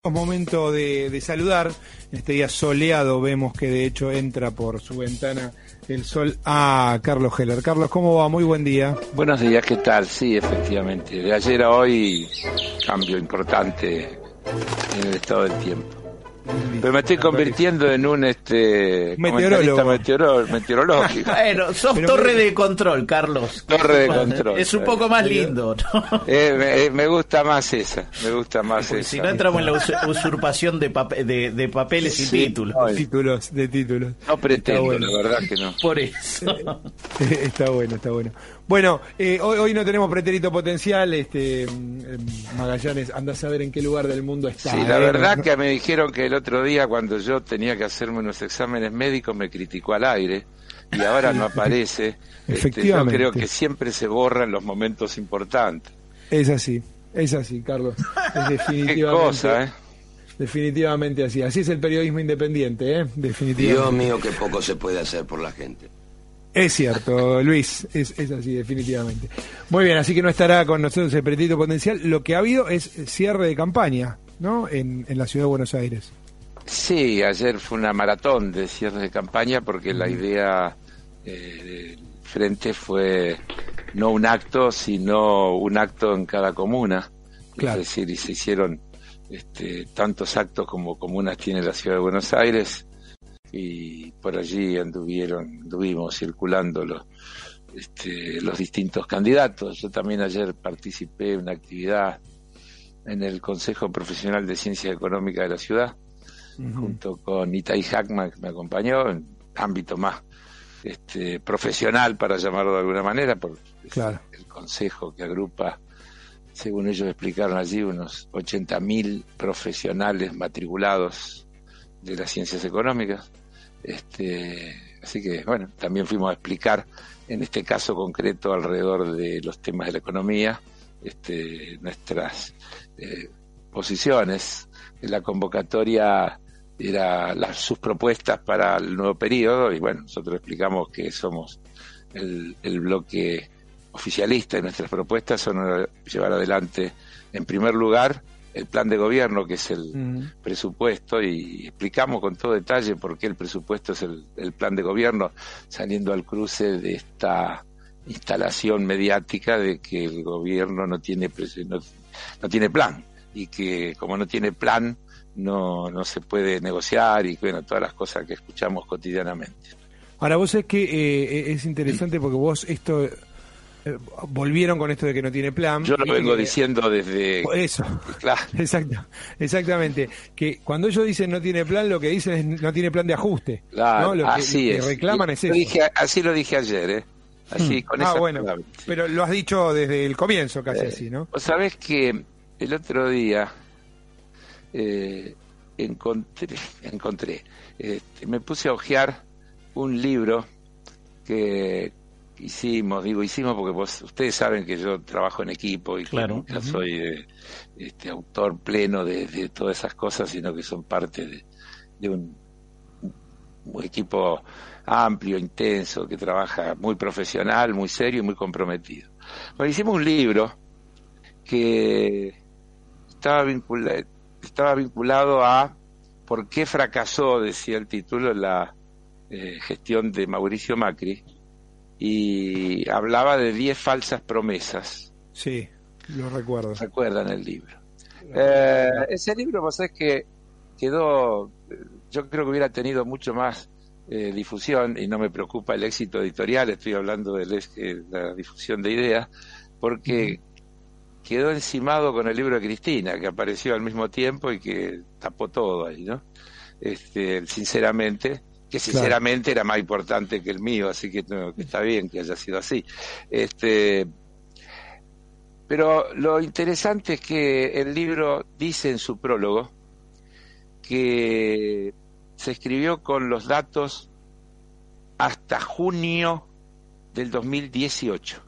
Momento de saludar. En este día soleado vemos que de hecho entra por su ventana el sol a Carlos Heller. Carlos, ¿cómo va? Muy buen día. Buenos días, ¿qué tal? Sí, efectivamente. De ayer a hoy, cambio importante en el estado del tiempo. Pero me estoy convirtiendo en un meteorólogo. Meteorológico. Bueno, sos torre de control, Carlos. Torre de control. Es un poco más lindo, ¿no? Me gusta más esa. Porque si no entramos en la usurpación de papeles y títulos. De títulos. No pretendo, bueno. La verdad que no. Por eso. Está bueno. Bueno, hoy no tenemos pretérito potencial. Magallanes, anda a saber en qué lugar del mundo está. Sí, la verdad que me dijeron que el otro día cuando yo tenía que hacerme unos exámenes médicos me criticó al aire y ahora no aparece. Efectivamente. Yo creo que siempre se borra en los momentos importantes. Es así, Carlos. Es definitivamente. Qué cosa, Definitivamente así. Así es el periodismo independiente, definitivamente. Dios mío, qué poco se puede hacer por la gente. Es cierto, Luis, es así, definitivamente. Muy bien, así que no estará con nosotros el pretérito potencial. Lo que ha habido es cierre de campaña, ¿no? En la ciudad de Buenos Aires. Sí, ayer fue una maratón de cierre de campaña porque la idea del frente fue no un acto, sino un acto en cada comuna. Claro. Es decir, y se hicieron tantos actos como comunas tiene la ciudad de Buenos Aires. Y por allí anduvimos circulando los distintos candidatos. Yo también ayer participé en una actividad en el Consejo Profesional de Ciencias Económicas de la ciudad, junto con Itay Hackman, que me acompañó, en ámbito más profesional, para llamarlo de alguna manera, por el consejo que agrupa, según ellos explicaron allí, unos 80.000 profesionales matriculados de las ciencias económicas. Así que, bueno, también fuimos a explicar, en este caso concreto, alrededor de los temas de la economía, nuestras posiciones. La convocatoria era sus propuestas para el nuevo periodo, y bueno, nosotros explicamos que somos el bloque oficialista, y nuestras propuestas son llevar adelante, en primer lugar, el plan de gobierno, que es el presupuesto, y explicamos con todo detalle por qué el presupuesto es el plan de gobierno, saliendo al cruce de esta instalación mediática de que el gobierno no tiene plan, y que como no tiene plan no se puede negociar, y bueno, todas las cosas que escuchamos cotidianamente. Ahora, vos es que es interesante porque vos volvieron con esto de que no tiene plan. Yo lo vengo diciendo desde... Eso, claro. Exactamente. Que cuando ellos dicen no tiene plan, lo que dicen es no tiene plan de ajuste. Claro, ¿no? Lo que reclaman es eso. Así lo dije ayer, Así, con esas palabras. Pero lo has dicho desde el comienzo casi así, ¿no? Vos sabés que el otro día encontré me puse a hojear un libro que hicimos porque ustedes saben que yo trabajo en equipo y claro, que nunca soy autor pleno de todas esas cosas, sino que son parte de un equipo amplio, intenso, que trabaja muy profesional, muy serio y muy comprometido. Bueno, hicimos un libro que estaba vinculado a por qué fracasó, decía el título, la gestión de Mauricio Macri, y hablaba de 10 falsas promesas. Sí, lo recuerdo. ¿Recuerdan el libro? Ese libro, vos sabés que quedó, yo creo que hubiera tenido mucho más difusión, y no me preocupa el éxito editorial, estoy hablando de la difusión de ideas, porque quedó encimado con el libro de Cristina, que apareció al mismo tiempo y que tapó todo ahí, ¿no? Sinceramente era más importante que el mío, así que está bien que haya sido así. Pero lo interesante es que el libro dice en su prólogo que se escribió con los datos hasta junio del 2018.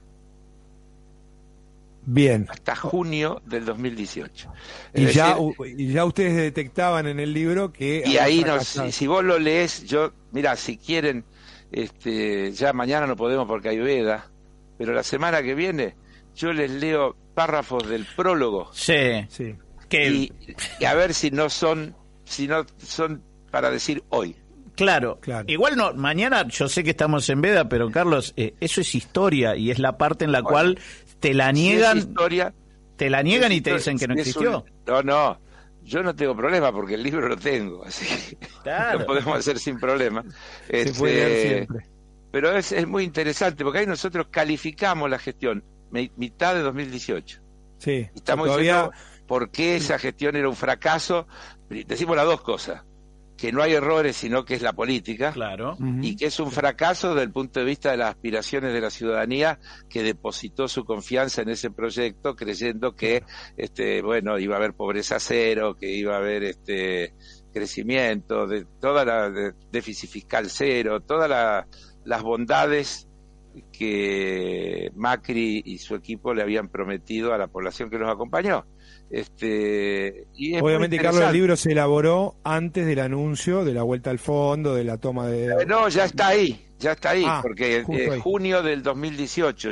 Bien. Hasta junio del 2018. Y ya ustedes detectaban en el libro que... Y ahí, si vos lo lees, mira, si quieren, ya mañana no podemos porque hay veda, pero la semana que viene yo les leo párrafos del prólogo. Sí. que y a ver si no son para decir hoy. Claro. Igual no, mañana yo sé que estamos en veda, pero Carlos, eso es historia y es la parte en la cual te la niegan. Si es historia, te la niegan y te dicen que no existió. No, yo no tengo problema porque el libro lo tengo, así que lo podemos hacer sin problema. Se puede leer siempre. Pero es muy interesante porque ahí nosotros calificamos la gestión mitad de 2018. Sí. Estamos diciendo por qué esa gestión era un fracaso. Decimos las dos cosas: que no hay errores, sino que es la política, claro, y que es un fracaso desde el punto de vista de las aspiraciones de la ciudadanía que depositó su confianza en ese proyecto, creyendo que iba a haber pobreza cero, que iba a haber crecimiento, de déficit fiscal cero, todas las bondades que Macri y su equipo le habían prometido a la población que los acompañó. Y obviamente, Carlos, el libro se elaboró antes del anuncio de la vuelta al fondo, de la toma de... No, ya está ahí, porque junio del 2018,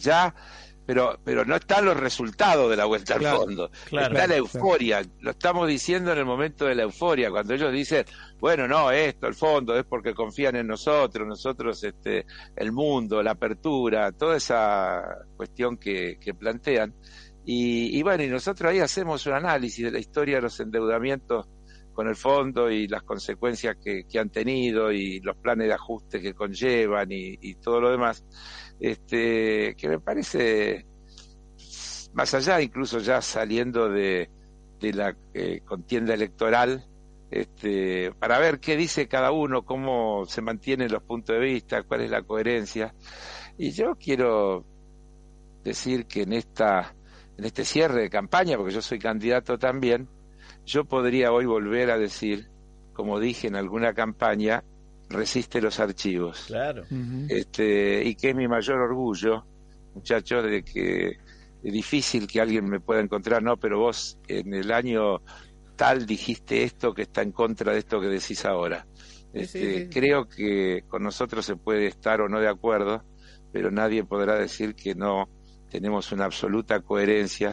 pero no están los resultados de la vuelta al fondo, está la euforia, lo estamos diciendo en el momento de la euforia, cuando ellos dicen, bueno, no, el fondo es porque confían en nosotros, el mundo, la apertura, toda esa cuestión que plantean. Y bueno, y nosotros ahí hacemos un análisis de la historia de los endeudamientos con el fondo y las consecuencias que han tenido y los planes de ajuste que conllevan y todo lo demás, que me parece, más allá, incluso ya saliendo de la contienda electoral, para ver qué dice cada uno, cómo se mantienen los puntos de vista, cuál es la coherencia. Y yo quiero decir que en este cierre de campaña, porque yo soy candidato también, yo podría hoy volver a decir, como dije en alguna campaña, resiste los archivos. Claro. Y que es mi mayor orgullo, muchachos, de que es difícil que alguien me pueda encontrar, no, pero vos en el año tal dijiste esto que está en contra de esto que decís ahora. Sí. Creo que con nosotros se puede estar o no de acuerdo, pero nadie podrá decir que no tenemos una absoluta coherencia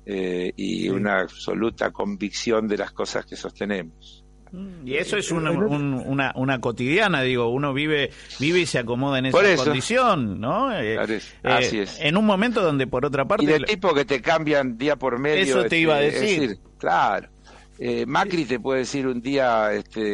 y una absoluta convicción de las cosas que sostenemos. Y eso es una cotidiana, digo, uno vive y se acomoda en esa condición, ¿no? Así es. En un momento donde, por otra parte... Y del tipo que te cambian día por medio... Eso te iba a decir. Claro. Macri te puede decir un día...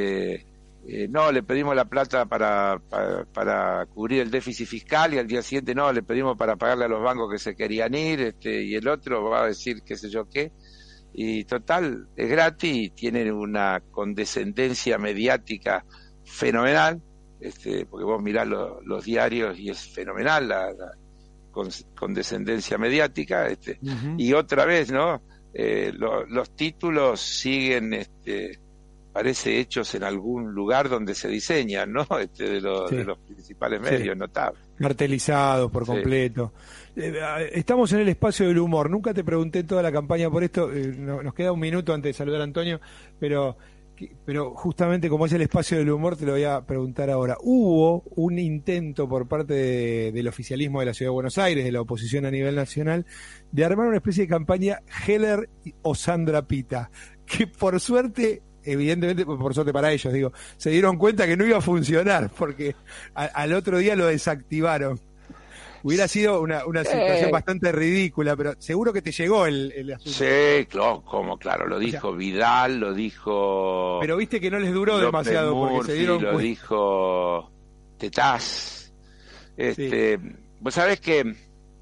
no, le pedimos la plata para cubrir el déficit fiscal, y al día siguiente no, le pedimos para pagarle a los bancos que se querían ir, y el otro va a decir qué sé yo qué, y total, es gratis y tienen una condescendencia mediática fenomenal, porque vos mirás los diarios y es fenomenal la condescendencia mediática, y otra vez, ¿no? Los títulos siguen, parece hechos en algún lugar donde se diseñan, ¿no? De los principales medios notables. Martelizados por completo. Estamos en el espacio del humor. Nunca te pregunté en toda la campaña por esto. Nos queda un minuto antes de saludar a Antonio, pero justamente como es el espacio del humor, te lo voy a preguntar ahora. Hubo un intento por parte del oficialismo de la Ciudad de Buenos Aires, de la oposición a nivel nacional, de armar una especie de campaña Heller o Sandra Pita, que por suerte... Evidentemente, por suerte para ellos, digo, se dieron cuenta que no iba a funcionar, porque al otro día lo desactivaron. Hubiera sido una situación bastante ridícula, pero seguro que te llegó el asunto. Sí, claro, lo dijo Vidal, lo dijo... Pero viste que no les duró demasiado, Murphy, porque se dieron lo dijo Tetaz. Vos sabés que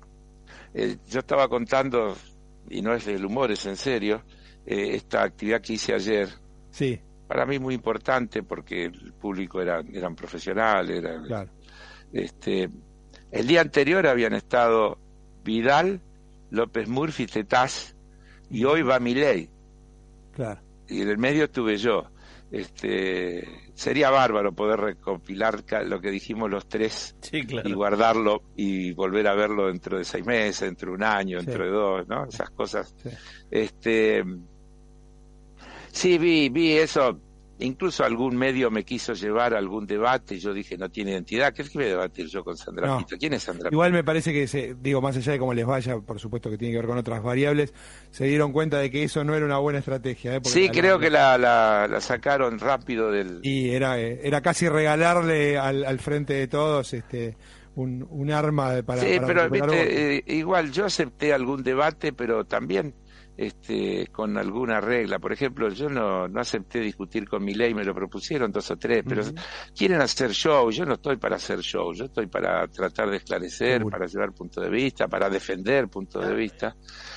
yo estaba contando, y no es del humor, es en serio, esta actividad que hice ayer. Sí. Para mí muy importante porque el público eran profesionales. Claro. El día anterior habían estado Vidal, López Murphy, Tetaz, y hoy va Milei. Claro. Y en el medio estuve yo. Sería bárbaro poder recopilar lo que dijimos los tres, sí, claro, y guardarlo y volver a verlo dentro de 6 meses, dentro de un año, dentro de 2, ¿no? Esas cosas. Sí. Sí, vi eso. Incluso algún medio me quiso llevar a algún debate y yo dije, no tiene identidad. ¿Qué voy a debatir yo con Sandra Pito? ¿Quién es Sandra Pito? Igual me parece que, más allá de cómo les vaya, por supuesto que tiene que ver con otras variables, se dieron cuenta de que eso no era una buena estrategia. Sí, creo que la sacaron rápido del... Y era casi regalarle al frente de todos un arma para... Sí, para pero igual yo acepté algún debate, pero también... con alguna regla. Por ejemplo, yo no acepté discutir con Milei, me lo propusieron 2 o 3, pero quieren hacer show. Yo no estoy para hacer show, yo estoy para tratar de esclarecer, para llevar punto de vista, para defender punto de vista.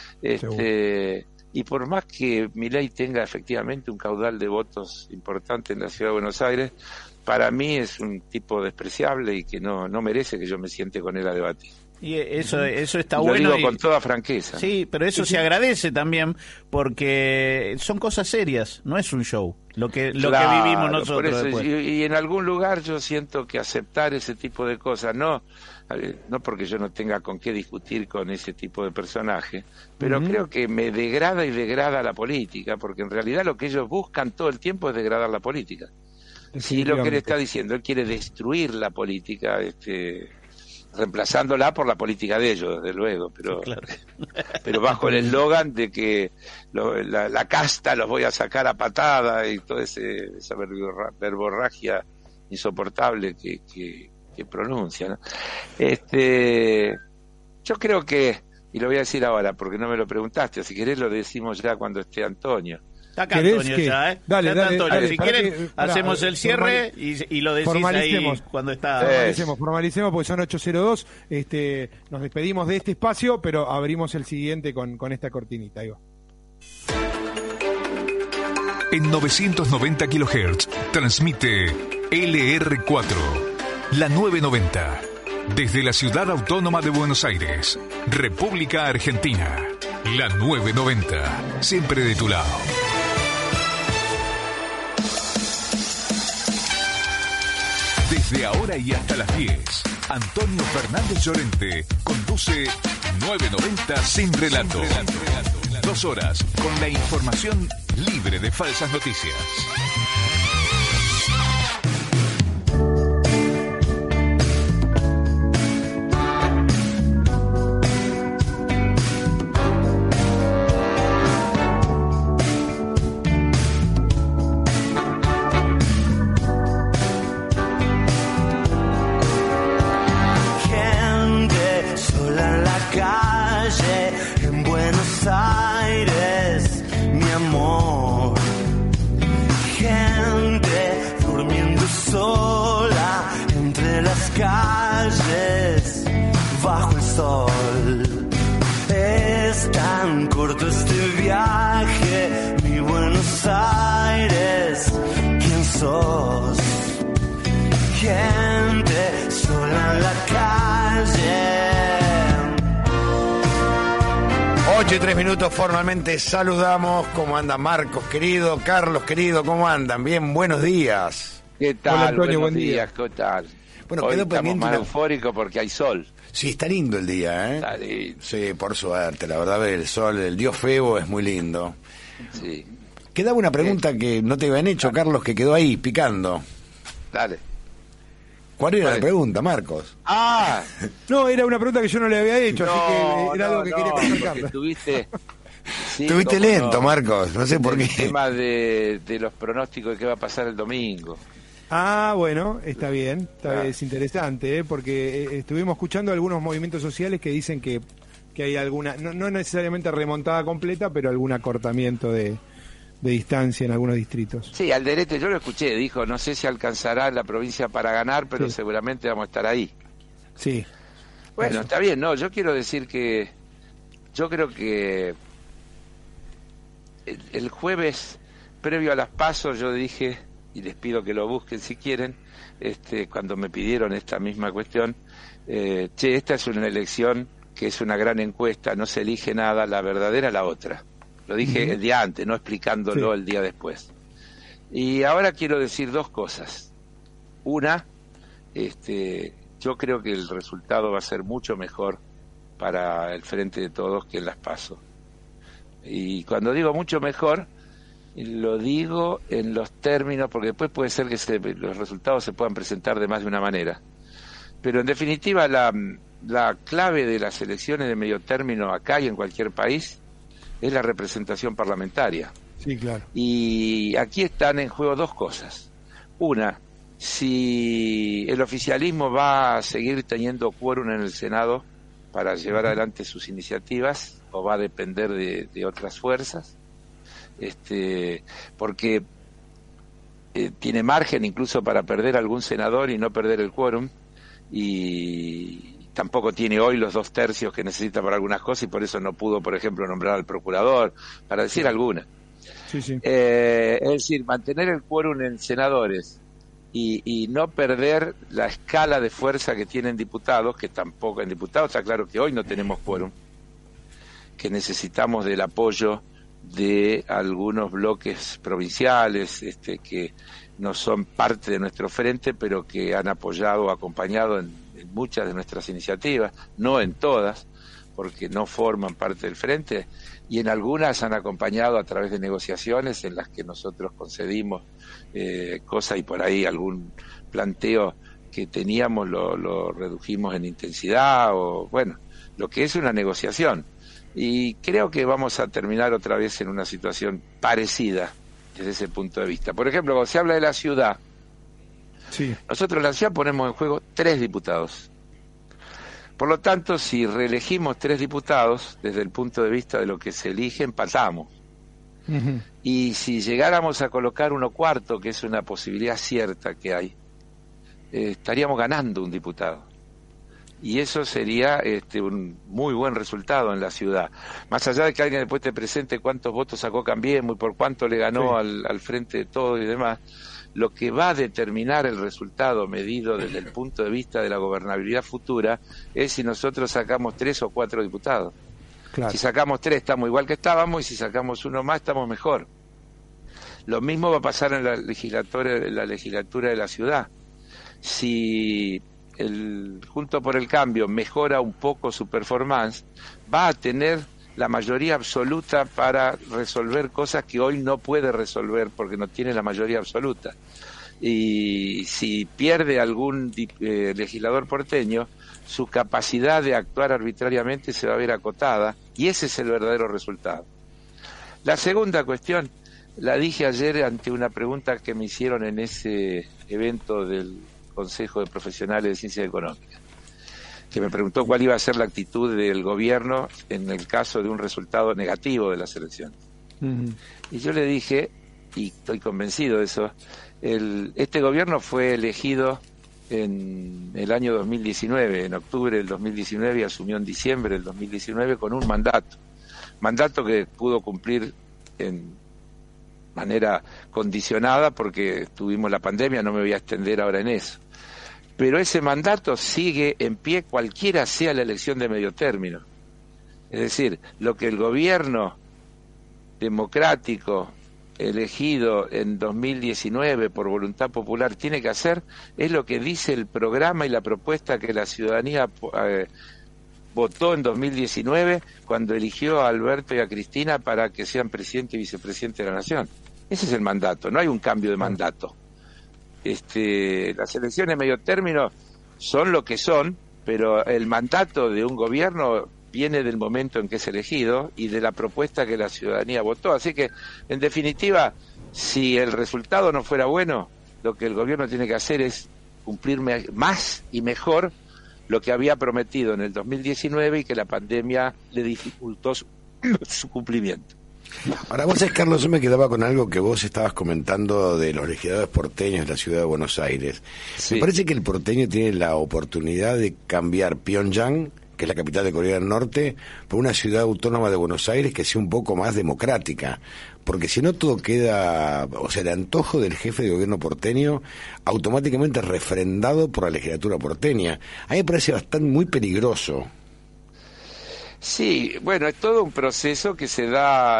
Y por más que Milei tenga efectivamente un caudal de votos importante en la ciudad de Buenos Aires, para mí es un tipo despreciable y que no merece que yo me siente con él a debatir. Y eso está bueno. Lo digo y, con toda franqueza. Sí, pero eso se agradece también porque son cosas serias, no es un show. Lo que vivimos nosotros por eso, después. Y en algún lugar yo siento que aceptar ese tipo de cosas, no porque yo no tenga con qué discutir con ese tipo de personaje, pero creo que me degrada y degrada la política, porque en realidad lo que ellos buscan todo el tiempo es degradar la política. Si lo que le está diciendo, él quiere destruir la política, reemplazándola por la política de ellos, desde luego, pero claro. Pero bajo el eslogan de que la casta los voy a sacar a patada y toda esa verborragia insoportable que pronuncia, ¿no? Yo creo que, y lo voy a decir ahora porque no me lo preguntaste, si querés lo decimos ya cuando esté Antonio. Está acá Antonio ya, ¿eh? Dale, Antonio. Si quieren, hacemos el cierre y lo decís ahí cuando está. Formalicemos porque son 8:02. Nos despedimos de este espacio, pero abrimos el siguiente con esta cortinita. Ahí va. En 990 kHz transmite LR4, la 990. Desde la Ciudad Autónoma de Buenos Aires, República Argentina. La 990, siempre de tu lado. Desde ahora y hasta las 10, Antonio Fernández Llorente conduce 990 Sin Relato. 2 horas con la información libre de falsas noticias. calles bajo el sol. Es tan corto este viaje, mi Buenos Aires. ¿Quién sos? Gente sola en la calle. 8:03, formalmente saludamos. ¿Cómo anda Marcos, querido? Carlos, querido, ¿cómo andan? Bien, buenos días. ¿Qué tal? Hola, Antonio, buenos buen días, ¿qué tal? Bueno, hoy quedó estamos pendiente más eufóricos porque hay sol. Sí, está lindo el día, ¿eh? Está lindo. Sí, por suerte, la verdad, el sol, el dios Febo es muy lindo. Sí. Quedaba una pregunta que no te habían hecho, Carlos, que quedó ahí, picando. Dale. ¿Cuál era la pregunta, Marcos? Ah, no, era una pregunta que yo no le había hecho, así que era algo que quería preguntarle. Tuviste lento, Marcos, no sé por qué. El tema de los pronósticos de qué va a pasar el domingo. Ah, bueno, está bien, es interesante, porque estuvimos escuchando algunos movimientos sociales que dicen que hay alguna, no necesariamente remontada completa, pero algún acortamiento de distancia en algunos distritos. Sí, Alderete, yo lo escuché, dijo, no sé si alcanzará la provincia para ganar, pero seguramente vamos a estar ahí. Sí. Bueno, está bien, no, yo quiero decir que yo creo que el jueves previo a las PASO yo dije, y les pido que lo busquen si quieren, cuando me pidieron esta misma cuestión, esta es una elección que es una gran encuesta, no se elige nada, la verdadera la otra. Lo dije el día antes, no explicándolo el día después. Y ahora quiero decir dos cosas. Una, yo creo que el resultado va a ser mucho mejor para el Frente de Todos que en las PASO. Y cuando digo mucho mejor, Lo digo en los términos, porque después puede ser que los resultados se puedan presentar de más de una manera. Pero en definitiva, la clave de las elecciones de medio término acá y en cualquier país es la representación parlamentaria. Sí, claro. Y aquí están en juego dos cosas. Una, si el oficialismo va a seguir teniendo quórum en el Senado para llevar adelante sus iniciativas, o va a depender de otras fuerzas, porque tiene margen incluso para perder algún senador y no perder el quórum, y tampoco tiene hoy los 2/3 que necesita para algunas cosas, y por eso no pudo, por ejemplo, nombrar al procurador, para decir alguna. Sí, sí. Es decir, mantener el quórum en senadores y no perder la escala de fuerza que tienen diputados, que tampoco en diputados está claro que hoy no tenemos quórum, que necesitamos del apoyo de algunos bloques provinciales que no son parte de nuestro frente, pero que han apoyado o acompañado en muchas de nuestras iniciativas, no en todas, porque no forman parte del frente, y en algunas han acompañado a través de negociaciones en las que nosotros concedimos cosas, y por ahí algún planteo que teníamos lo redujimos en intensidad, o bueno, lo que es una negociación. Y creo que vamos a terminar otra vez en una situación parecida desde ese punto de vista. Por ejemplo, cuando se habla de la ciudad, Sí. nosotros en la ciudad ponemos en juego 3 diputados. Por lo tanto, si reelegimos 3 diputados, desde el punto de vista de lo que se elige, empatamos. Ujú. Y si llegáramos a colocar 1/4, que es una posibilidad cierta que hay, estaríamos ganando un diputado. Y eso sería un muy buen resultado en la ciudad. Más allá de que alguien después te presente cuántos votos sacó Cambiemos y por cuánto le ganó al frente de todo y demás, lo que va a determinar el resultado medido desde el punto de vista de la gobernabilidad futura es si nosotros sacamos 3 o 4 diputados. Claro. Si sacamos 3 estamos igual que estábamos, y si sacamos 1 más estamos mejor. Lo mismo va a pasar en la legislatura de la ciudad. Si el Juntos por el Cambio mejora un poco su performance, va a tener la mayoría absoluta para resolver cosas que hoy no puede resolver porque no tiene la mayoría absoluta. Y si pierde algún legislador porteño, su capacidad de actuar arbitrariamente se va a ver acotada, y ese es el verdadero resultado. La segunda cuestión la dije ayer ante una pregunta que me hicieron en ese evento del Consejo de Profesionales de Ciencias Económicas, que me preguntó cuál iba a ser la actitud del gobierno en el caso de un resultado negativo de las elecciones. Ujú. Y yo le dije, y estoy convencido de eso, este gobierno fue elegido en el año 2019, en octubre del 2019, y asumió en diciembre del 2019 con un mandato que pudo cumplir en manera condicionada porque tuvimos la pandemia, no me voy a extender ahora en eso. Pero ese mandato sigue en pie cualquiera sea la elección de medio término. Es decir, lo que el gobierno democrático elegido en 2019 por voluntad popular tiene que hacer es lo que dice el programa y la propuesta que la ciudadanía votó en 2019 cuando eligió a Alberto y a Cristina para que sean presidente y vicepresidente de la Nación. Ese es el mandato, no hay un cambio de mandato. Las elecciones de medio término son lo que son, pero el mandato de un gobierno viene del momento en que es elegido y de la propuesta que la ciudadanía votó. Así que, en definitiva, si el resultado no fuera bueno, lo que el gobierno tiene que hacer es cumplir más y mejor lo que había prometido en el 2019 y que la pandemia le dificultó su cumplimiento. Ahora, vos sabés, Carlos, yo me quedaba con algo que vos estabas comentando de los legisladores porteños de la ciudad de Buenos Aires. Sí. Me parece que el porteño tiene la oportunidad de cambiar Pyongyang, que es la capital de Corea del Norte, por una ciudad autónoma de Buenos Aires que sea un poco más democrática. Porque si no, todo queda, o sea, el antojo del jefe de gobierno porteño automáticamente refrendado por la legislatura porteña. A mí me parece bastante muy peligroso. Sí, bueno, es todo un proceso que se da,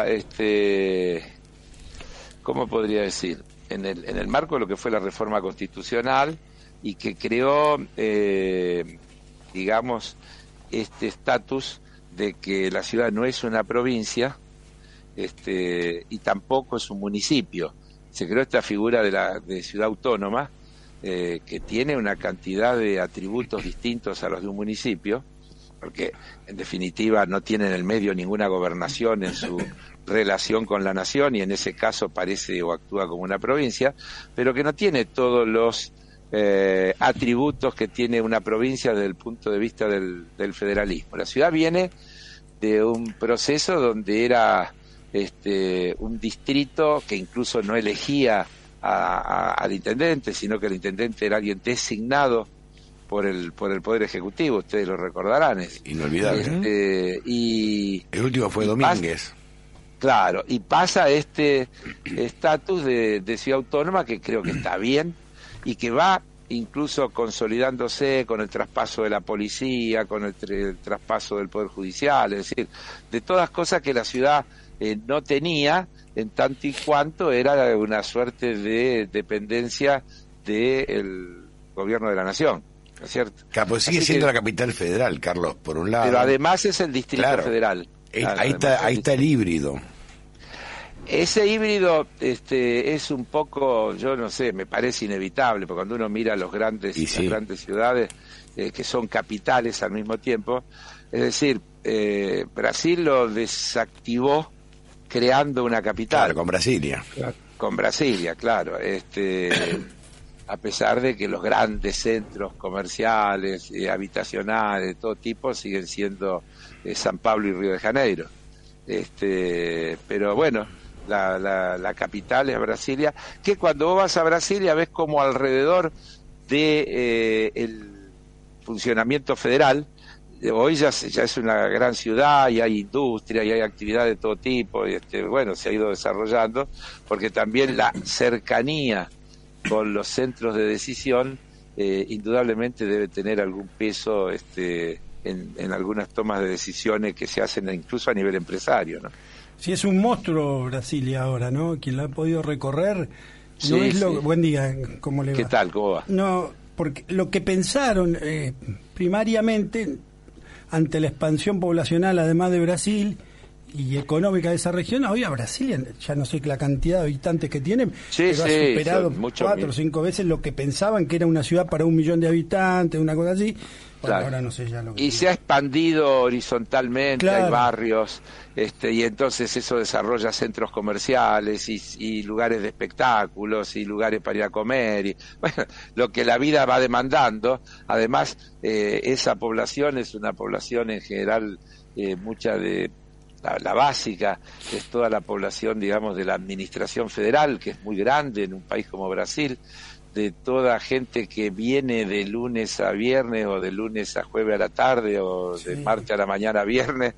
¿cómo podría decir? En el marco de lo que fue la reforma constitucional y que creó, digamos, este estatus de que la ciudad no es una provincia y tampoco es un municipio. Se creó esta figura de ciudad autónoma, que tiene una cantidad de atributos distintos a los de un municipio, porque en definitiva no tiene en el medio ninguna gobernación en su relación con la nación, y en ese caso parece o actúa como una provincia, pero que no tiene todos los atributos que tiene una provincia desde el punto de vista del federalismo. La ciudad viene de un proceso donde era un distrito que incluso no elegía al intendente, sino que el intendente era alguien designado por el Poder Ejecutivo, ustedes lo recordarán. Es inolvidable. Y el último fue Domínguez. Claro, y pasa este estatus de ciudad autónoma, que creo que está bien y que va incluso consolidándose con el traspaso de la policía, con el traspaso del Poder Judicial, es decir, de todas cosas que la ciudad no tenía, en tanto y cuanto era una suerte de dependencia del gobierno de la nación, ¿no es cierto? Pues sigue siendo la capital federal, Carlos, por un lado. Pero además es el distrito federal. Claro, ahí está el híbrido. Ese híbrido es un poco, yo no sé, me parece inevitable, porque cuando uno mira las grandes ciudades que son capitales al mismo tiempo, es decir, Brasil lo desactivó creando una capital. Claro, con Brasilia. Con Brasilia, claro. A pesar de que los grandes centros comerciales, habitacionales, de todo tipo, siguen siendo San Pablo y Río de Janeiro. Pero bueno, la capital es Brasilia, que cuando vos vas a Brasilia ves como alrededor de el funcionamiento federal, hoy ya es una gran ciudad y hay industria y hay actividad de todo tipo, y se ha ido desarrollando, porque también la cercanía con los centros de decisión indudablemente debe tener algún peso en algunas tomas de decisiones que se hacen incluso a nivel empresario, ¿no? Sí, es un monstruo Brasilia ahora, ¿no? Quien la ha podido recorrer, no es lo... Buen día, ¿cómo le va? ¿Qué tal? ¿Cómo va? No, porque lo que pensaron primariamente ante la expansión poblacional, además de Brasil y económica de esa región, hoy a Brasilia, ya no sé la cantidad de habitantes que tiene, pero ha superado 4 o 5 veces lo que pensaban que era una ciudad para 1 millón de habitantes, una cosa así. Bueno, claro. Ahora no sé ya lo que... Y se ha expandido horizontalmente, claro. Hay barrios, y entonces eso desarrolla centros comerciales y lugares de espectáculos y lugares para ir a comer, y bueno, lo que la vida va demandando. Además, esa población es una población en general, mucha de la básica, es toda la población, digamos, de la administración federal, que es muy grande en un país como Brasil, de toda gente que viene de lunes a viernes o de lunes a jueves a la tarde o de martes a la mañana a viernes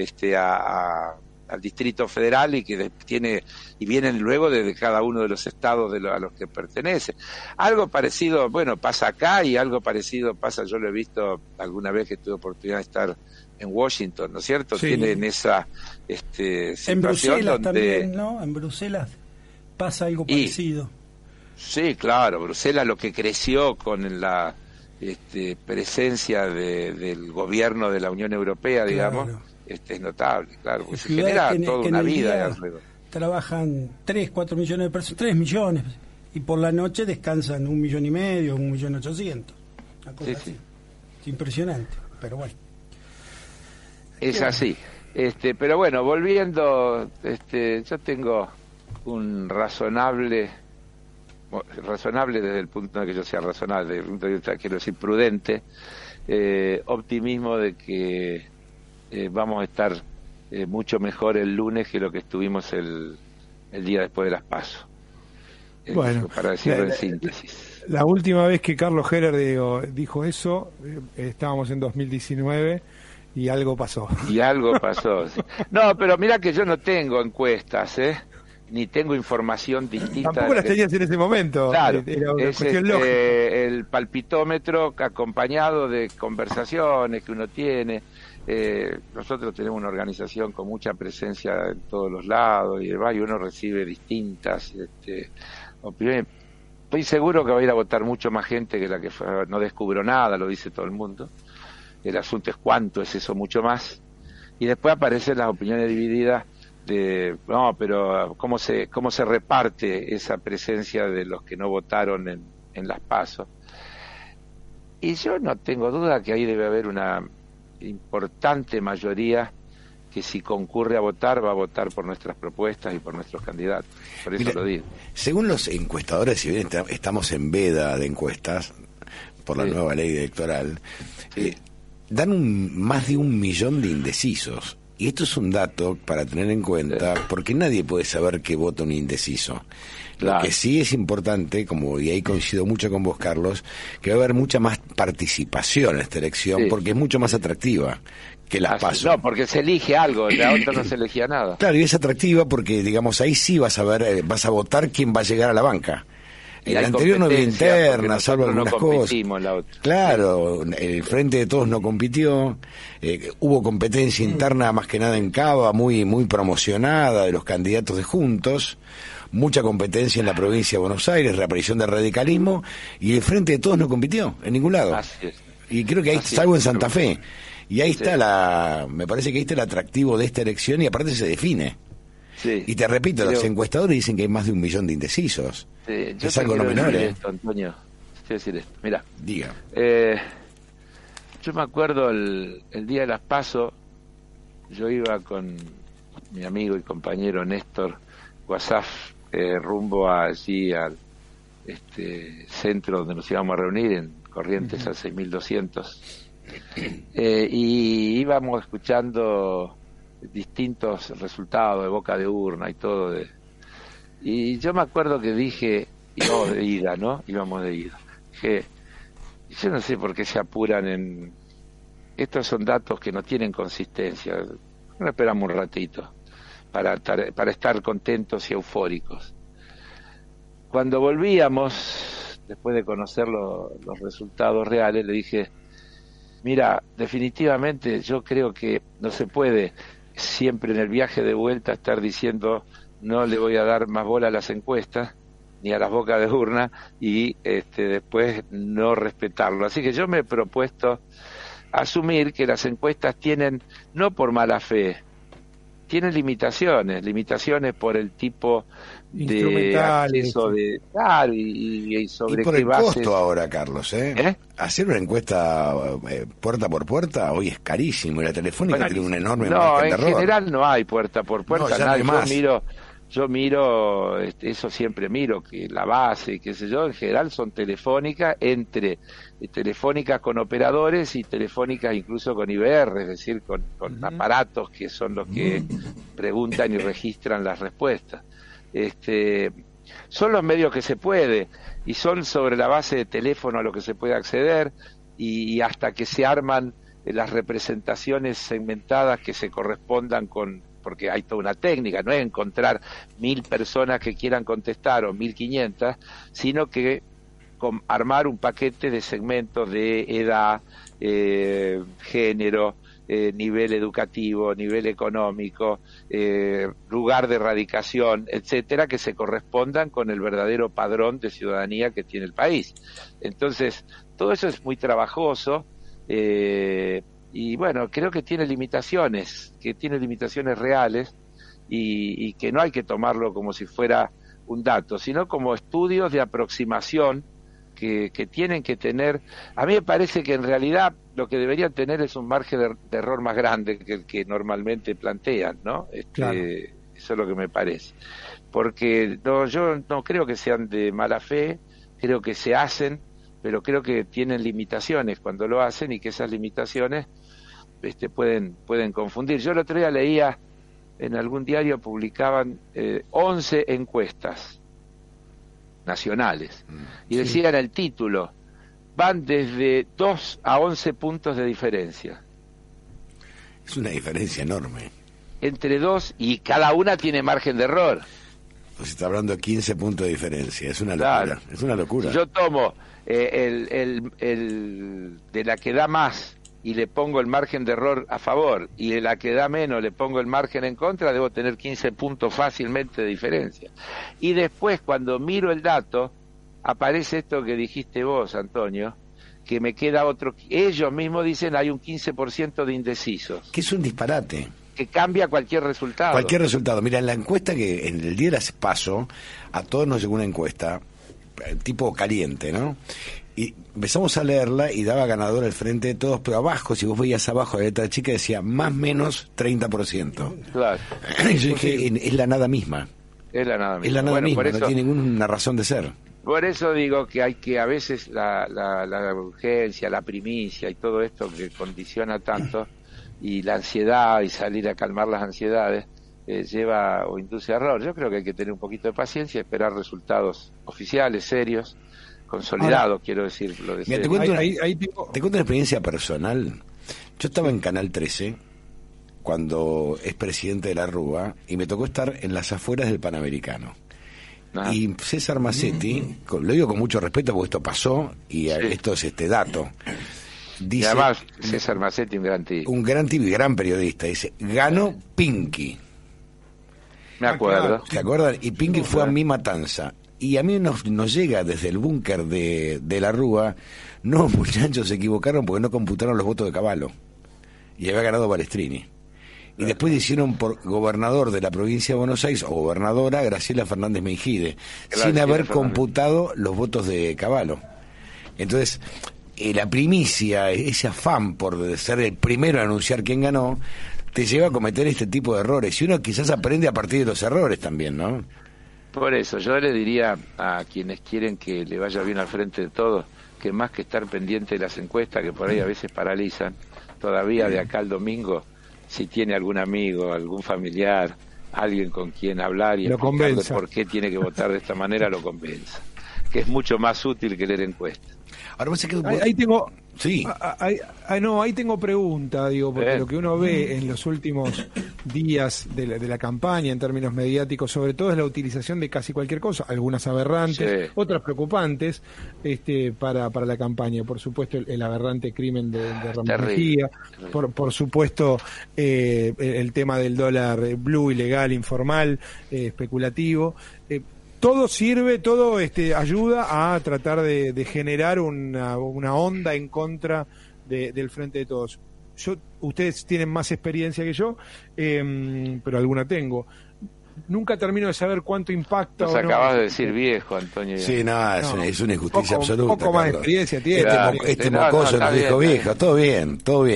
al Distrito Federal, y que vienen luego desde cada uno de los estados a los que pertenece. Algo parecido, bueno, pasa acá, y algo parecido pasa, yo lo he visto alguna vez que tuve oportunidad de estar en Washington, ¿no es cierto? Sí. Tienen esa situación en Bruselas donde... también, ¿no? En Bruselas pasa algo parecido. Sí, claro, Bruselas, lo que creció con la presencia del gobierno de la Unión Europea, digamos, claro. Es notable, claro, porque se genera toda una vida alrededor. Trabajan 3, 4 millones de personas, 3 millones, y por la noche descansan 1,5 millones, 1.800.000. Una cosa así. Es impresionante, pero bueno. Es así. Pero bueno, volviendo, yo tengo un razonable desde el punto de que yo sea razonable, desde el punto de vista, quiero decir, prudente, optimismo de que vamos a estar mucho mejor el lunes que lo que estuvimos el día después de las PASO. Bueno, para decirlo en síntesis. La última vez que Carlos Heller dijo eso, estábamos en 2019 y algo pasó. Sí. No, pero mira que yo no tengo encuestas, ni tengo información distinta. Tampoco las tenías en ese momento. Claro, era una es cuestión lógica. El palpitómetro acompañado de conversaciones que uno tiene. Nosotros tenemos una organización con mucha presencia en todos los lados y uno recibe distintas opiniones. Estoy seguro que va a ir a votar mucho más gente que la que fue. No descubro nada, lo dice todo el mundo. El asunto es cuánto es eso mucho más. Y después aparecen las opiniones divididas no, pero cómo se reparte esa presencia de los que no votaron en las PASO. Y yo no tengo duda que ahí debe haber una importante mayoría que si concurre a votar, va a votar por nuestras propuestas y por nuestros candidatos. Por eso lo digo. Según los encuestadores, si bien estamos en veda de encuestas por la nueva ley electoral, dan más de 1 millón de indecisos. Y esto es un dato para tener en cuenta, porque nadie puede saber qué vota un indeciso. Lo que sí es importante, y ahí coincido mucho con vos, Carlos, que va a haber mucha más participación en esta elección, porque es mucho más atractiva que las PASO. No, porque se elige algo, la otra no se elegía nada. Claro, y es atractiva porque, digamos, ahí sí vas a ver, vas a votar quién va a llegar a la banca. En la anterior no había interna, salvo algunas cosas. Claro, el Frente de Todos no compitió, hubo competencia interna más que nada en Cava, muy promocionada de los candidatos de Juntos, mucha competencia en la provincia de Buenos Aires, reaparición del radicalismo, y el Frente de Todos no compitió en ningún lado. Así es. Y creo que ahí, salvo en Santa Fe, y ahí está me parece que ahí está el atractivo de esta elección, y aparte se define. Sí. Y te repito, los encuestadores dicen que hay más de 1 millón de indecisos. Yo es algo no menor, Antonio, quiero decir esto. Mira, diga. Yo me acuerdo el día de las PASO, yo iba con mi amigo y compañero Néstor Guasaf rumbo allí al centro donde nos íbamos a reunir en Corrientes al 6200, y íbamos escuchando distintos resultados de boca de urna y todo y yo me acuerdo que dije, íbamos de ida, que yo no sé por qué se apuran estos son datos que no tienen consistencia, no esperamos un ratito para estar contentos y eufóricos. Cuando volvíamos, después de conocer los resultados reales, le dije, mira, definitivamente yo creo que no se puede siempre en el viaje de vuelta estar diciendo no le voy a dar más bola a las encuestas ni a las bocas de urna y después no respetarlo. Así que yo me he propuesto asumir que las encuestas tienen, no por mala fe, tienen limitaciones por el tipo de acceso y sobre y por qué el bases. Costo ahora, Carlos, hacer una encuesta puerta por puerta hoy es carísimo, y la telefónica tiene un enorme margen de error. En general no hay puerta por puerta, no hay más. Yo miro, eso siempre miro, que la base, qué sé yo, en general son telefónicas, entre telefónicas con operadores y telefónicas incluso con IBR, es decir, con aparatos que son los que preguntan y registran las respuestas. Son los medios que se puede, y son sobre la base de teléfono a lo que se puede acceder, y hasta que se arman las representaciones segmentadas que se correspondan porque hay toda una técnica, no es encontrar 1000 personas que quieran contestar o 1500, sino que armar un paquete de segmentos de edad, género, nivel educativo, nivel económico, lugar de radicación, etcétera, que se correspondan con el verdadero padrón de ciudadanía que tiene el país. Entonces, todo eso es muy trabajoso, y bueno, creo que tiene limitaciones reales, y que no hay que tomarlo como si fuera un dato, sino como estudios de aproximación que tienen que tener. A mí me parece que en realidad lo que deberían tener es un margen de error más grande que el que normalmente plantean, ¿no? Claro. Eso es lo que me parece. Porque yo no creo que sean de mala fe, creo que se hacen, pero creo que tienen limitaciones cuando lo hacen, y que esas limitaciones pueden confundir. Yo el otro día leía en algún diario, publicaban 11 encuestas nacionales, y decía en el título, van desde 2 a 11 puntos de diferencia. Es una diferencia enorme. Entre 2, y cada una tiene margen de error. Pues está hablando de 15 puntos de diferencia, es una locura. Claro. Es una locura. Si yo tomo el de la que da más y le pongo el margen de error a favor, y de la que da menos le pongo el margen en contra, debo tener 15 puntos fácilmente de diferencia. Y después, cuando miro el dato, aparece esto que dijiste vos, Antonio, que me queda otro. Ellos mismos dicen hay un 15% de indecisos. Que es un disparate. que cambia cualquier resultado. Cualquier resultado. Mira, en la encuesta que en el día de las PASO, a todos nos llegó una encuesta, tipo caliente, ¿no? Y empezamos a leerla y daba ganador al Frente de Todos, pero abajo, si vos veías abajo la letra chica, decía más menos 30%. Claro. Y yo dije, es la nada misma. Es la nada misma. Es la nada misma, por eso, no tiene ninguna razón de ser. Por eso digo que hay que a veces la urgencia, la primicia y todo esto que condiciona tanto, y la ansiedad y salir a calmar las ansiedades, lleva o induce a error. Yo creo que hay que tener un poquito de paciencia, esperar resultados oficiales, serios, consolidados. Ahora, quiero decir, lo de mira, te cuento una experiencia personal. Yo estaba en Canal 13 cuando es presidente de la Rúa y me tocó estar en las afueras del Panamericano. Y César Massetti, lo digo con mucho respeto porque esto pasó y esto es dato. Dice, y además César Massetti, un gran tipo. Un gran tipo y gran periodista. Dice, ganó Pinky. Me acuerdo. ¿Se acuerdan? Y Pinky fue a mi matanza. Y a mí nos llega desde el búnker de la Rúa, no, muchachos, se equivocaron porque no computaron los votos de Cavallo. Y había ganado Balestrini. Y después hicieron por gobernador de la provincia de Buenos Aires, o gobernadora, Graciela Fernández Mejide, sin haber computado los votos de Cavallo. Entonces, la primicia, ese afán por ser el primero a anunciar quién ganó, te lleva a cometer este tipo de errores. Y uno quizás aprende a partir de los errores también, ¿no? Por eso, yo le diría a quienes quieren que le vaya bien al Frente de Todos, que más que estar pendiente de las encuestas, que por ahí a veces paralizan, todavía de acá al domingo, si tiene algún amigo, algún familiar, alguien con quien hablar y explicarle por qué tiene que votar de esta manera, lo convenza. Que es mucho más útil que leer encuestas. Ahora vos ahí tengo... Sí. Ahí tengo pregunta, digo, porque lo que uno ve en los últimos días de la campaña en términos mediáticos, sobre todo, es la utilización de casi cualquier cosa, algunas aberrantes, otras preocupantes, para la campaña. Por supuesto, el aberrante crimen de Ramos Mejía, por supuesto, el tema del dólar blue, ilegal, informal, especulativo. Todo sirve, todo ayuda a tratar de generar una onda en contra del Frente de Todos. Ustedes tienen más experiencia que yo, pero alguna tengo. Nunca termino de saber cuánto impacta. Nos acabas de decir viejo, Antonio. Sí, es una injusticia absoluta. Un poco más de experiencia tiene. Este mocoso nos dijo viejo. Todo bien.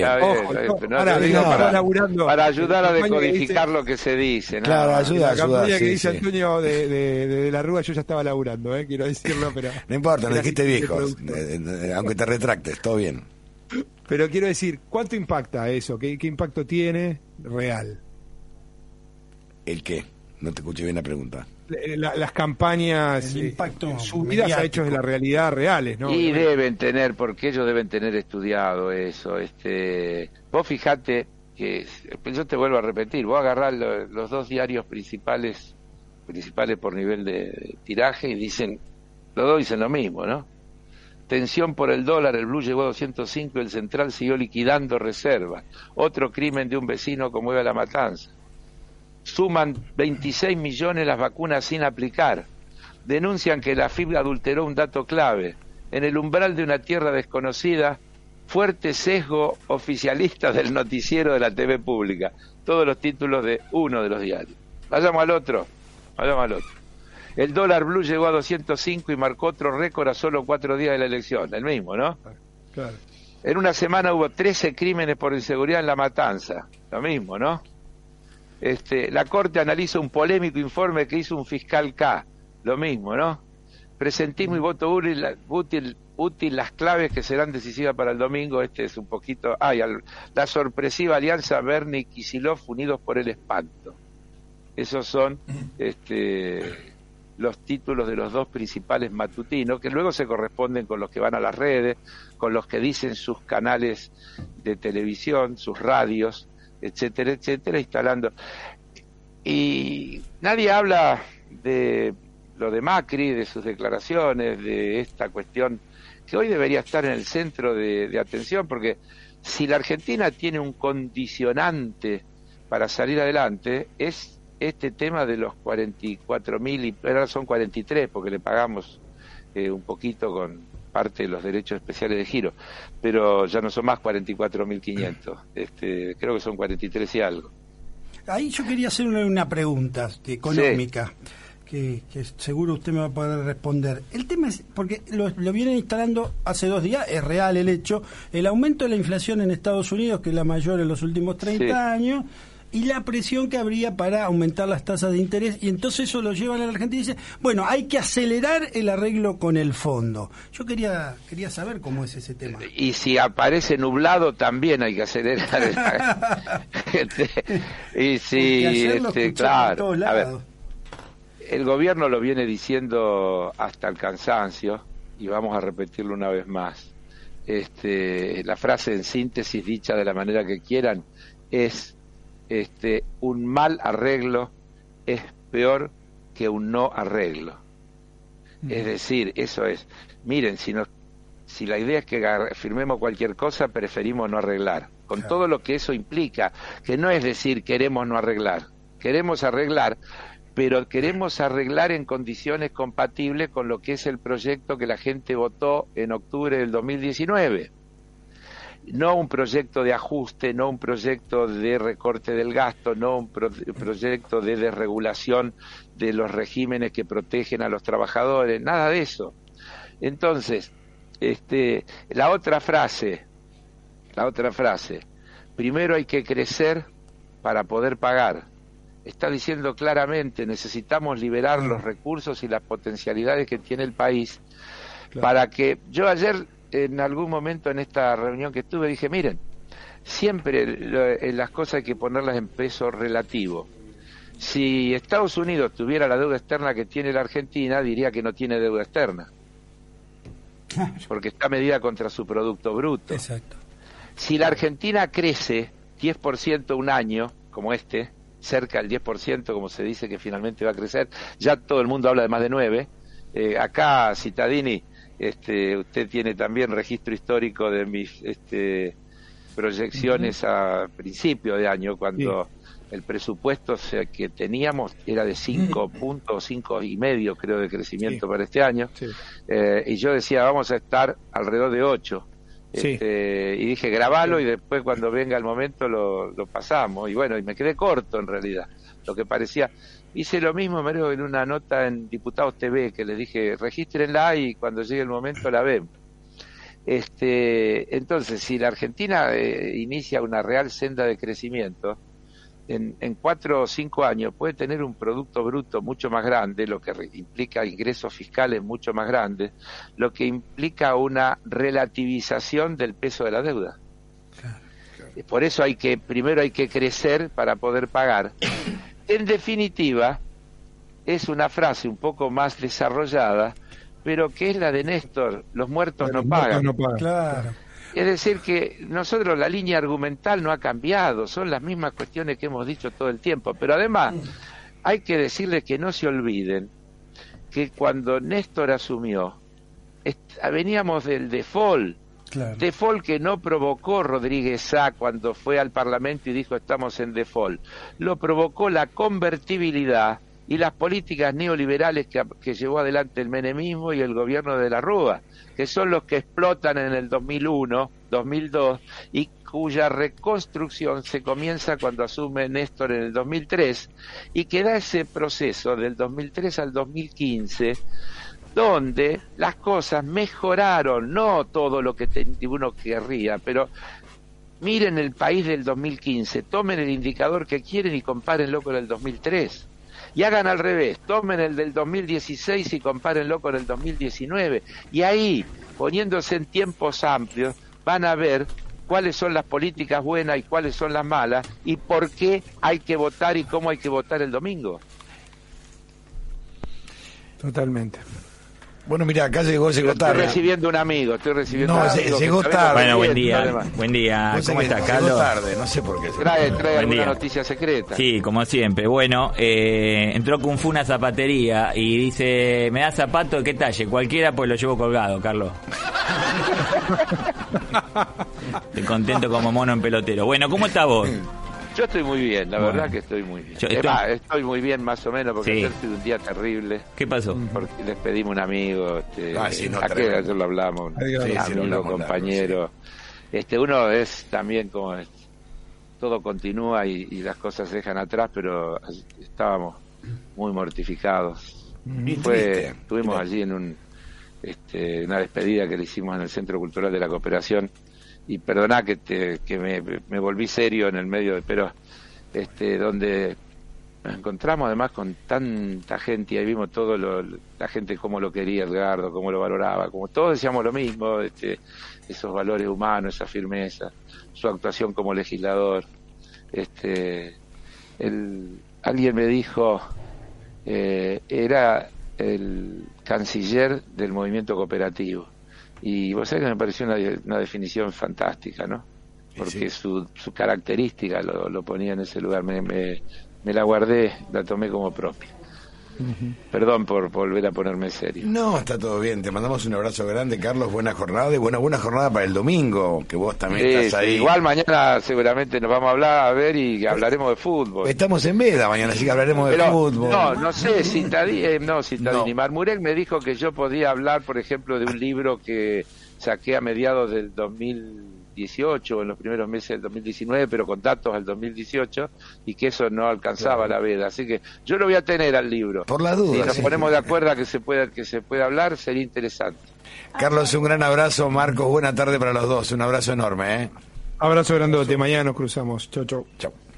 Para ayudar a decodificar lo que se dice. ¿No? Claro, ayuda. La campaña que dice Antonio de la Rúa, yo ya estaba laburando, quiero decirlo, pero... No importa, no dijiste viejo, aunque te retractes, todo bien. Pero quiero decir, ¿cuánto impacta eso? ¿Qué impacto tiene real? ¿El qué? No te escuché bien la pregunta. Las campañas, el impacto subidas a hechos de la realidad reales, ¿no? Y deben tener, porque ellos deben tener estudiado eso. Vos fijate que, yo te vuelvo a repetir, vos agarrás los dos diarios principales por nivel de tiraje y los dos dicen lo mismo, ¿no? Tensión por el dólar, el blue llegó a 205 y el central siguió liquidando reservas. Otro crimen de un vecino conmueve a La Matanza. Suman 26 millones las vacunas sin aplicar. Denuncian que la FIB adulteró un dato clave. En el umbral de una tierra desconocida, fuerte sesgo oficialista del noticiero de la TV pública. Todos los títulos de uno de los diarios. Vayamos al otro. El dólar blue llegó a 205 y marcó otro récord a solo 4 días de la elección. El mismo, ¿no? Claro. En una semana hubo 13 crímenes por inseguridad en La Matanza. Lo mismo, ¿no? La Corte analiza un polémico informe que hizo un fiscal K. Lo mismo, ¿no? Presentismo y voto útil las claves que serán decisivas para el domingo. Es un poquito... la sorpresiva alianza Bernie-Kicillof unidos por el espanto. Esos son los títulos de los dos principales matutinos, que luego se corresponden con los que van a las redes, con los que dicen sus canales de televisión, sus radios, etcétera, instalando. Y nadie habla de lo de Macri, de sus declaraciones, de esta cuestión que hoy debería estar en el centro de atención, porque si la Argentina tiene un condicionante para salir adelante, es este tema de los 44.000, y ahora son 43 porque le pagamos un poquito con parte de los derechos especiales de giro, pero ya no son más 44.500, creo que son 43 y algo. Ahí yo quería hacer una pregunta económica. Que seguro usted me va a poder responder. El tema es, porque lo vienen instalando hace 2 días, es real el hecho, el aumento de la inflación en Estados Unidos, que es la mayor en los últimos 30 años, y la presión que habría para aumentar las tasas de interés, y entonces eso lo llevan a la Argentina y dice, bueno, hay que acelerar el arreglo con el fondo. Yo quería saber cómo es ese tema. Y si aparece nublado, también hay que acelerar. Y si, claro, a ver, el gobierno lo viene diciendo hasta el cansancio, y vamos a repetirlo una vez más. La frase en síntesis, dicha de la manera que quieran, es un mal arreglo es peor que un no arreglo. Es decir, eso es, miren, si la idea es que firmemos cualquier cosa, preferimos no arreglar, con todo lo que eso implica, que no es decir queremos no arreglar, queremos arreglar, pero queremos arreglar en condiciones compatibles con lo que es el proyecto que la gente votó en octubre del 2019. No un proyecto de ajuste, no un proyecto de recorte del gasto, no un proyecto de desregulación de los regímenes que protegen a los trabajadores, nada de eso. Entonces, la otra frase, primero hay que crecer para poder pagar. Está diciendo claramente, necesitamos liberar los recursos y las potencialidades que tiene el país, para que yo ayer en algún momento en esta reunión que tuve dije, miren, siempre las cosas hay que ponerlas en peso relativo. Si Estados Unidos tuviera la deuda externa que tiene la Argentina, diría que no tiene deuda externa, porque está medida contra su Producto Bruto. Exacto. Si la Argentina crece 10% un año, como cerca del 10%, como se dice que finalmente va a crecer, ya todo el mundo habla de más de 9%, acá, Cittadini, usted tiene también registro histórico de mis proyecciones a principio de año, cuando el presupuesto que teníamos era de 5.5 creo de crecimiento para este año, y yo decía vamos a estar alrededor de 8, y dije grabalo y después cuando venga el momento lo pasamos, y bueno, y me quedé corto en realidad, lo que parecía. Hice lo mismo, Mario, en una nota en Diputados TV, que les dije, regístrenla y cuando llegue el momento la ven. Entonces, si la Argentina inicia una real senda de crecimiento, en 4 o 5 años puede tener un Producto Bruto mucho más grande, lo que implica ingresos fiscales mucho más grandes, lo que implica una relativización del peso de la deuda. Por eso primero hay que crecer para poder pagar. En definitiva, es una frase un poco más desarrollada, pero que es la de Néstor, los muertos no pagan. Claro. Es decir que nosotros la línea argumental no ha cambiado, son las mismas cuestiones que hemos dicho todo el tiempo, pero además hay que decirles que no se olviden que cuando Néstor asumió, veníamos del default, default que no provocó Rodríguez Sá cuando fue al Parlamento y dijo estamos en default, lo provocó la convertibilidad y las políticas neoliberales que llevó adelante el menemismo y el gobierno de la Rúa, que son los que explotan en el 2001, 2002 y cuya reconstrucción se comienza cuando asume Néstor en el 2003 y que da ese proceso del 2003 al 2015 donde las cosas mejoraron, no todo lo que uno querría, pero miren el país del 2015, tomen el indicador que quieren y compárenlo con el 2003. Y hagan al revés, tomen el del 2016 y compárenlo con el 2019. Y ahí, poniéndose en tiempos amplios, van a ver cuáles son las políticas buenas y cuáles son las malas, y por qué hay que votar y cómo hay que votar el domingo. Totalmente. Bueno, mira, acá llegó tarde. Estoy recibiendo un amigo, llegó tarde. Bueno, buen día. ¿Cómo está, Carlos? Llegó tarde, no sé por qué. Trae alguna noticia secreta. Sí, como siempre. Bueno, entró Kung Fu una zapatería y dice, ¿me da zapato de qué talle? Cualquiera, pues lo llevo colgado, Carlos. Estoy contento como mono en pelotero. Bueno, ¿cómo estás vos? Yo estoy muy bien, la verdad que estoy muy bien. Estoy muy bien más o menos porque ayer tuve un día terrible. ¿Qué pasó? Porque les pedimos un amigo, ayer lo hablamos, amigo, compañero. Uno es también como todo continúa y las cosas se dejan atrás, pero estábamos muy mortificados. Estuvimos allí en una despedida que le hicimos en el Centro Cultural de la Cooperación, y perdoná que me volví serio en el medio, pero donde nos encontramos además con tanta gente, y ahí vimos la gente cómo lo quería Edgardo, cómo lo valoraba, como todos decíamos lo mismo, esos valores humanos, esa firmeza, su actuación como legislador. Alguien me dijo, era el canciller del movimiento cooperativo, y vos sabés que me pareció una definición fantástica, ¿no? Porque su característica lo ponía en ese lugar. Me la guardé, la tomé como propia. Perdón por volver a ponerme serio. No, está todo bien. Te mandamos un abrazo grande, Carlos. Buena jornada, y buena jornada para el domingo, que vos también estás ahí. Igual mañana seguramente nos vamos a hablar, a ver, y hablaremos de fútbol. Estamos en veda mañana, así que hablaremos de fútbol. No sé, Citadini. Marmurek me dijo que yo podía hablar, por ejemplo, de un libro que saqué a mediados del 2018, en los primeros meses del 2019, pero con datos al 2018, y que eso no alcanzaba la veda. Así que yo lo voy a tener al libro. Por la duda. Si nos ponemos de acuerdo a que se pueda hablar, sería interesante. Carlos, un gran abrazo. Marcos, buena tarde para los dos. Un abrazo enorme. Abrazo grandote. Mañana nos cruzamos. Chau. Chau.